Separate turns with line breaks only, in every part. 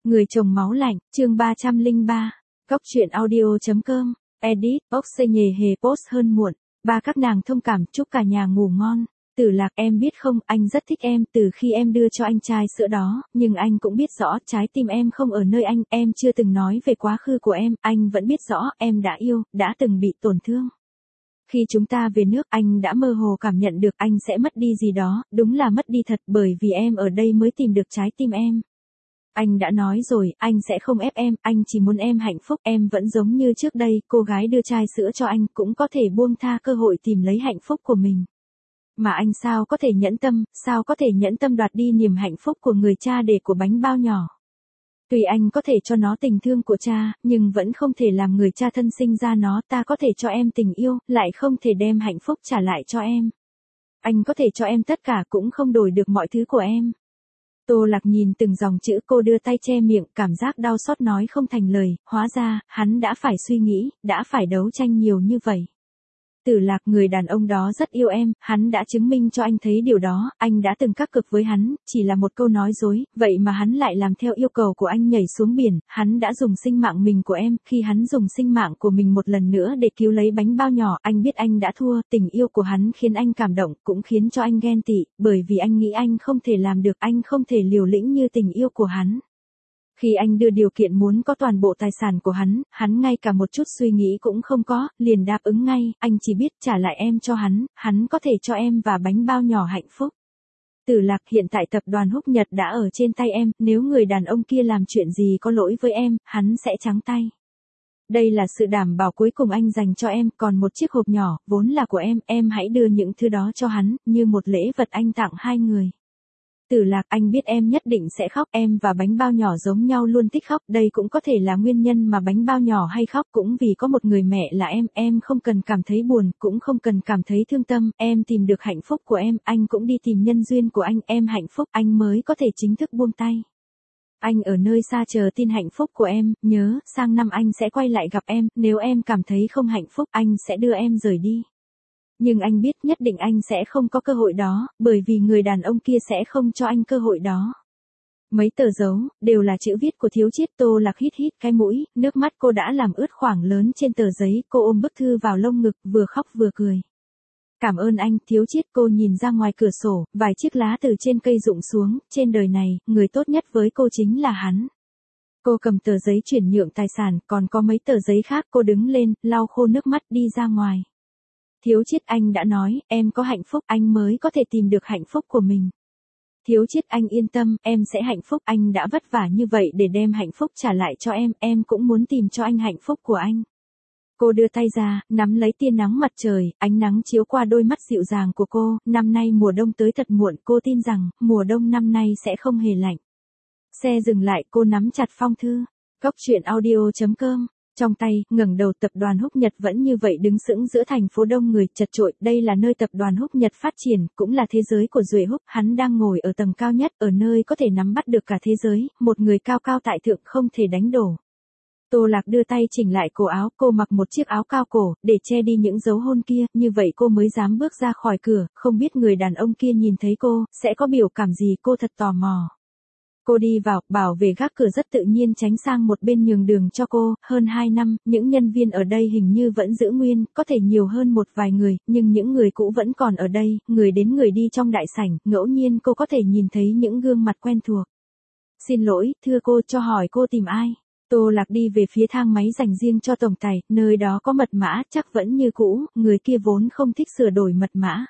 Người chồng máu lạnh, chương 303. Góc truyện audio.com. Edit, Oxê nhề hề post hơn muộn. Ba các nàng thông cảm, chúc cả nhà ngủ ngon. Tử Lạc, em biết không, anh rất thích em từ khi em đưa cho anh chai sữa đó, nhưng anh cũng biết rõ trái tim em không ở nơi anh, em chưa từng nói về quá khứ của em, anh vẫn biết rõ em đã yêu, đã từng bị tổn thương. Khi chúng ta về nước, anh đã mơ hồ cảm nhận được anh sẽ mất đi gì đó, đúng là mất đi thật, bởi vì em ở đây mới tìm được trái tim em. Anh đã nói rồi, anh sẽ không ép em, anh chỉ muốn em hạnh phúc, em vẫn giống như trước đây, cô gái đưa chai sữa cho anh cũng có thể buông tha cơ hội tìm lấy hạnh phúc của mình. Mà anh sao có thể nhẫn tâm đoạt đi niềm hạnh phúc của người cha để của bánh bao nhỏ. Tuy anh có thể cho nó tình thương của cha, nhưng vẫn không thể làm người cha thân sinh ra nó, ta có thể cho em tình yêu, lại không thể đem hạnh phúc trả lại cho em. Anh có thể cho em tất cả cũng không đổi được mọi thứ của em. Tô Lạc nhìn từng dòng chữ, cô đưa tay che miệng, cảm giác đau xót nói không thành lời, hóa ra, hắn đã phải suy nghĩ, đã phải đấu tranh nhiều như vậy. Tử Lạc, người đàn ông đó rất yêu em, hắn đã chứng minh cho anh thấy điều đó, anh đã từng cắt cực với hắn, chỉ là một câu nói dối, vậy mà hắn lại làm theo yêu cầu của anh nhảy xuống biển, hắn đã dùng sinh mạng mình của em, khi hắn dùng sinh mạng của mình một lần nữa để cứu lấy bánh bao nhỏ, anh biết anh đã thua, tình yêu của hắn khiến anh cảm động, cũng khiến cho anh ghen tị, bởi vì anh nghĩ anh không thể làm được, anh không thể liều lĩnh như tình yêu của hắn. Khi anh đưa điều kiện muốn có toàn bộ tài sản của hắn ngay cả một chút suy nghĩ cũng không có, liền đáp ứng ngay, anh chỉ biết trả lại em cho hắn có thể cho em và bánh bao nhỏ hạnh phúc. Tử Lạc, hiện tại tập đoàn Húc Nhật đã ở trên tay em, nếu người đàn ông kia làm chuyện gì có lỗi với em, hắn sẽ trắng tay. Đây là sự đảm bảo cuối cùng anh dành cho em, còn một chiếc hộp nhỏ, vốn là của em hãy đưa những thứ đó cho hắn, như một lễ vật anh tặng hai người. Tử Lạc, anh biết em nhất định sẽ khóc, em và bánh bao nhỏ giống nhau luôn thích khóc, đây cũng có thể là nguyên nhân mà bánh bao nhỏ hay khóc, cũng vì có một người mẹ là em không cần cảm thấy buồn, cũng không cần cảm thấy thương tâm, em tìm được hạnh phúc của em, anh cũng đi tìm nhân duyên của anh, em hạnh phúc, anh mới có thể chính thức buông tay. Anh ở nơi xa chờ tin hạnh phúc của em, nhớ, sang năm anh sẽ quay lại gặp em, nếu em cảm thấy không hạnh phúc, anh sẽ đưa em rời đi. Nhưng anh biết nhất định anh sẽ không có cơ hội đó, bởi vì người đàn ông kia sẽ không cho anh cơ hội đó. Mấy tờ dấu, đều là chữ viết của Thiếu Chiết. Tô Lạc hít cái mũi, nước mắt cô đã làm ướt khoảng lớn trên tờ giấy, cô ôm bức thư vào lông ngực, vừa khóc vừa cười. Cảm ơn anh, Thiếu Chiết. Cô nhìn ra ngoài cửa sổ, vài chiếc lá từ trên cây rụng xuống, trên đời này, người tốt nhất với cô chính là hắn. Cô cầm tờ giấy chuyển nhượng tài sản, còn có mấy tờ giấy khác, cô đứng lên, lau khô nước mắt đi ra ngoài. Thiếu Chiết, anh đã nói, em có hạnh phúc, anh mới có thể tìm được hạnh phúc của mình. Thiếu Chiết, anh yên tâm, em sẽ hạnh phúc, anh đã vất vả như vậy để đem hạnh phúc trả lại cho em cũng muốn tìm cho anh hạnh phúc của anh. Cô đưa tay ra, nắm lấy tia nắng mặt trời, ánh nắng chiếu qua đôi mắt dịu dàng của cô, năm nay mùa đông tới thật muộn, cô tin rằng, mùa đông năm nay sẽ không hề lạnh. Xe dừng lại, cô nắm chặt phong thư. Góc truyện audio.com. Trong tay, ngẩng đầu, tập đoàn Húc Nhật vẫn như vậy đứng sững giữa thành phố đông người chật chội, đây là nơi tập đoàn Húc Nhật phát triển, cũng là thế giới của Duệ Húc, hắn đang ngồi ở tầng cao nhất, ở nơi có thể nắm bắt được cả thế giới, một người cao cao tại thượng không thể đánh đổ. Tô Lạc đưa tay chỉnh lại cổ áo, cô mặc một chiếc áo cao cổ, để che đi những dấu hôn kia, như vậy cô mới dám bước ra khỏi cửa, không biết người đàn ông kia nhìn thấy cô, sẽ có biểu cảm gì, cô thật tò mò. Cô đi vào, bảo vệ gác cửa rất tự nhiên tránh sang một bên nhường đường cho cô, hơn 2 năm, những nhân viên ở đây hình như vẫn giữ nguyên, có thể nhiều hơn một vài người, nhưng những người cũ vẫn còn ở đây, người đến người đi trong đại sảnh, ngẫu nhiên cô có thể nhìn thấy những gương mặt quen thuộc. Xin lỗi, thưa cô, cho hỏi cô tìm ai? Tô Lạc đi về phía thang máy dành riêng cho tổng tài, nơi đó có mật mã, chắc vẫn như cũ, người kia vốn không thích sửa đổi mật mã.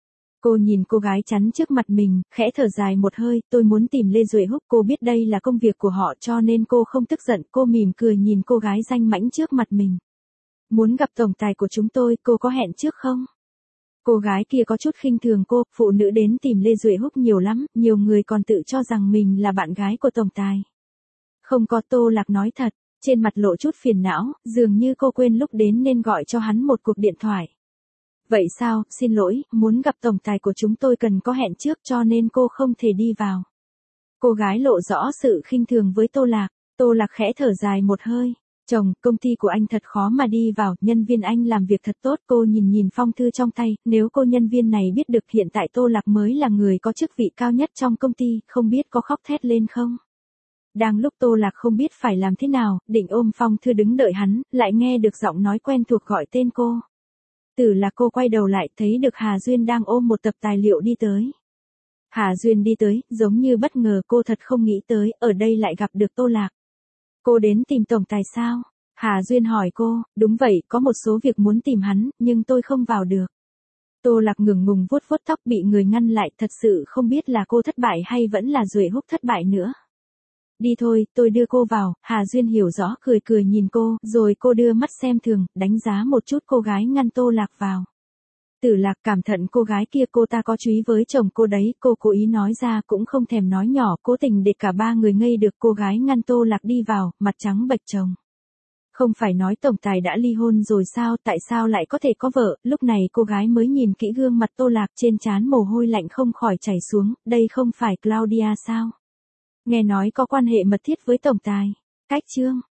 Cô nhìn cô gái chắn trước mặt mình, khẽ thở dài một hơi, tôi muốn tìm Lê Duệ Húc, cô biết đây là công việc của họ cho nên cô không tức giận, cô mỉm cười nhìn cô gái danh mãnh trước mặt mình. Muốn gặp tổng tài của chúng tôi, cô có hẹn trước không? Cô gái kia có chút khinh thường cô, phụ nữ đến tìm Lê Duệ Húc nhiều lắm, nhiều người còn tự cho rằng mình là bạn gái của tổng tài. Không có, Tô Lạc nói thật, trên mặt lộ chút phiền não, dường như cô quên lúc đến nên gọi cho hắn một cuộc điện thoại. Vậy sao, xin lỗi, muốn gặp tổng tài của chúng tôi cần có hẹn trước cho nên cô không thể đi vào. Cô gái lộ rõ sự khinh thường với Tô Lạc, Tô Lạc khẽ thở dài một hơi. Chồng, công ty của anh thật khó mà đi vào, nhân viên anh làm việc thật tốt, cô nhìn phong thư trong tay, nếu cô nhân viên này biết được hiện tại Tô Lạc mới là người có chức vị cao nhất trong công ty, không biết có khóc thét lên không? Đang lúc Tô Lạc không biết phải làm thế nào, định ôm phong thư đứng đợi hắn, lại nghe được giọng nói quen thuộc gọi tên cô. Tử Lạc cô quay đầu lại thấy được Hà Duyên đang ôm một tập tài liệu đi tới. Hà Duyên đi tới, giống như bất ngờ cô thật không nghĩ tới, ở đây lại gặp được Tô Lạc. Cô đến tìm tổng tài sao? Hà Duyên hỏi cô, đúng vậy, có một số việc muốn tìm hắn, nhưng tôi không vào được. Tô Lạc ngừng ngùng vuốt vuốt tóc bị người ngăn lại, thật sự không biết là cô thất bại hay vẫn là Duệ Húc thất bại nữa. Đi thôi, tôi đưa cô vào. Hà Duyên hiểu rõ cười cười nhìn cô, rồi cô đưa mắt xem thường, đánh giá một chút cô gái ngăn Tô Lạc vào. Tử Lạc cảm thận cô gái kia, cô ta có chúy với chồng cô đấy, cô cố ý nói ra cũng không thèm nói nhỏ, cố tình để cả ba người ngây được. Cô gái ngăn Tô Lạc đi vào, mặt trắng bệch chồng. Không phải nói tổng tài đã ly hôn rồi sao, tại sao lại có thể có vợ? Lúc này cô gái mới nhìn kỹ gương mặt Tô Lạc, trên trán mồ hôi lạnh không khỏi chảy xuống, đây không phải Claudia sao? Nghe nói có quan hệ mật thiết với tổng tài. Cách chương